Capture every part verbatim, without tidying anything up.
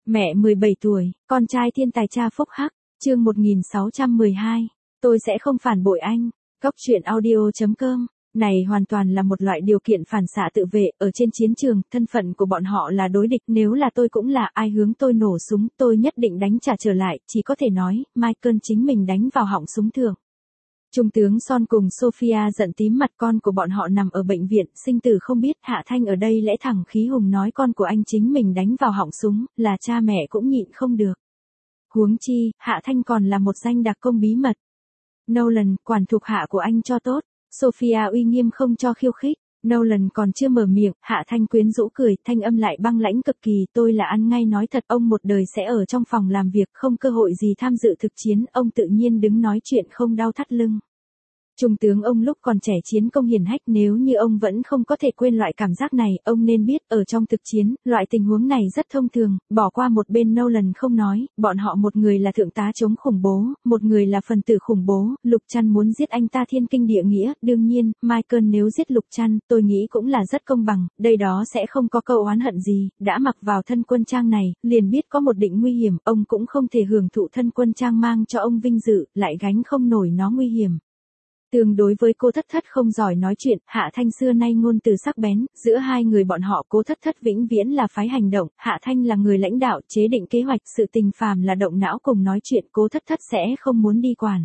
Mẹ mười bảy tuổi, con trai thiên tài cha phúc hắc, chương một nghìn sáu trăm mười hai. Tôi sẽ không phản bội anh. Góc truyện audio.com. Này hoàn toàn là một loại điều kiện phản xạ tự vệ, ở trên chiến trường, thân phận của bọn họ là đối địch, nếu là tôi cũng là ai hướng tôi nổ súng, tôi nhất định đánh trả trở lại, chỉ có thể nói, Michael chính mình đánh vào họng súng thường. Trung tướng Son cùng Sophia giận tím mặt, con của bọn họ nằm ở bệnh viện, sinh tử không biết, Hạ Thanh ở đây lẽ thẳng khí hùng nói con của anh chính mình đánh vào họng súng, là cha mẹ cũng nhịn không được. Huống chi, Hạ Thanh còn là một danh đặc công bí mật. Nolan, quản thuộc hạ của anh cho tốt. Sophia uy nghiêm không cho khiêu khích. Nolan còn chưa mở miệng, Hạ Thanh quyến rũ cười, thanh âm lại băng lãnh cực kỳ, tôi là ăn ngay nói thật, ông một đời sẽ ở trong phòng làm việc, không cơ hội gì tham dự thực chiến, ông tự nhiên đứng nói chuyện không đau thắt lưng. Trung tướng ông lúc còn trẻ chiến công hiển hách, nếu như ông vẫn không có thể quên loại cảm giác này, ông nên biết, ở trong thực chiến, loại tình huống này rất thông thường, bỏ qua một bên Nolan không nói, bọn họ một người là thượng tá chống khủng bố, một người là phần tử khủng bố, Lục Trăn muốn giết anh ta thiên kinh địa nghĩa, đương nhiên, Michael nếu giết Lục Trăn, tôi nghĩ cũng là rất công bằng, đây đó sẽ không có câu oán hận gì, đã mặc vào thân quân trang này, liền biết có một định nguy hiểm, ông cũng không thể hưởng thụ thân quân trang mang cho ông vinh dự, lại gánh không nổi nó nguy hiểm. Tương đối với cô Thất Thất không giỏi nói chuyện, Hạ Thanh xưa nay ngôn từ sắc bén, giữa hai người bọn họ cô Thất Thất vĩnh viễn là phái hành động, Hạ Thanh là người lãnh đạo, chế định kế hoạch, sự tình phàm là động não cùng nói chuyện, cô Thất Thất sẽ không muốn đi quản.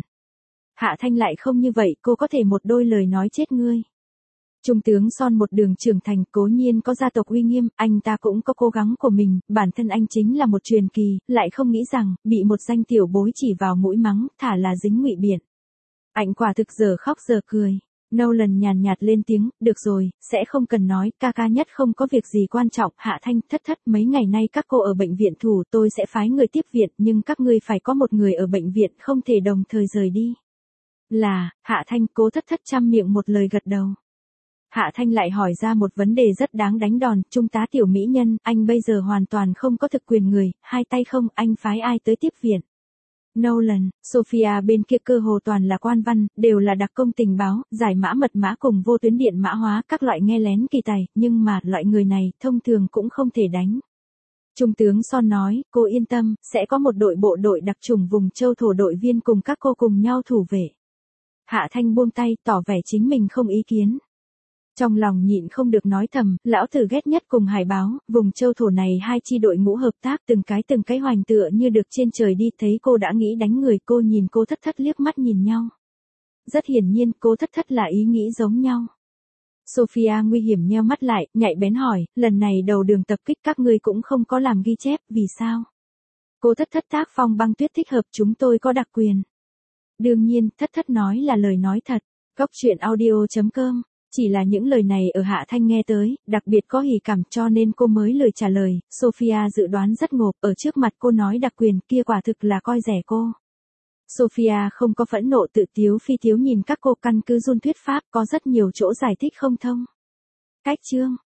Hạ Thanh lại không như vậy, cô có thể một đôi lời nói chết ngươi. Trung tướng Son một đường trưởng thành, cố nhiên có gia tộc uy nghiêm, anh ta cũng có cố gắng của mình, bản thân anh chính là một truyền kỳ, lại không nghĩ rằng, bị một danh tiểu bối chỉ vào mũi mắng, thả là dính ngụy biện. Anh quả thực giờ khóc giờ cười. Nolan nhàn nhạt lên tiếng, được rồi, sẽ không cần nói, ca ca nhất không có việc gì quan trọng, Hạ Thanh, Thất Thất, mấy ngày nay các cô ở bệnh viện thủ, tôi sẽ phái người tiếp viện, nhưng các ngươi phải có một người ở bệnh viện, không thể đồng thời rời đi. Là, Hạ Thanh, cố Thất Thất chăm miệng một lời gật đầu. Hạ Thanh lại hỏi ra một vấn đề rất đáng đánh đòn, Trung tá tiểu mỹ nhân, anh bây giờ hoàn toàn không có thực quyền người, hai tay không, anh phái ai tới tiếp viện. Nolan, Sophia bên kia cơ hồ toàn là quan văn, đều là đặc công tình báo, giải mã mật mã cùng vô tuyến điện mã hóa, các loại nghe lén kỳ tài, nhưng mà, loại người này, thông thường cũng không thể đánh. Trung tướng Son nói, cô yên tâm, sẽ có một đội bộ đội đặc chủng vùng châu thổ đội viên cùng các cô cùng nhau thủ vệ. Hạ Thanh buông tay, tỏ vẻ chính mình không ý kiến. Trong lòng nhịn không được nói thầm, lão tử ghét nhất cùng hải báo, vùng châu thổ này hai chi đội ngũ hợp tác từng cái từng cái hoành tựa như được trên trời đi, thấy cô đã nghĩ đánh người, cô nhìn cô Thất Thất liếc mắt nhìn nhau. Rất hiển nhiên, cô Thất Thất là ý nghĩ giống nhau. Sophia nguy hiểm nheo mắt lại, nhạy bén hỏi, lần này đầu đường tập kích các ngươi cũng không có làm ghi chép, vì sao? Cô Thất Thất tác phong băng tuyết thích hợp, chúng tôi có đặc quyền. Đương nhiên, Thất Thất nói là lời nói thật. Góc truyện audio.com. Chỉ là những lời này ở Hạ Thanh nghe tới, đặc biệt có hỉ cảm cho nên cô mới lời trả lời, Sophia dự đoán rất ngộp, ở trước mặt cô nói đặc quyền kia quả thực là coi rẻ cô. Sophia không có phẫn nộ tự tiếu phi tiếu nhìn các cô căn cứ run thuyết pháp, có rất nhiều chỗ giải thích không thông. Cách chương.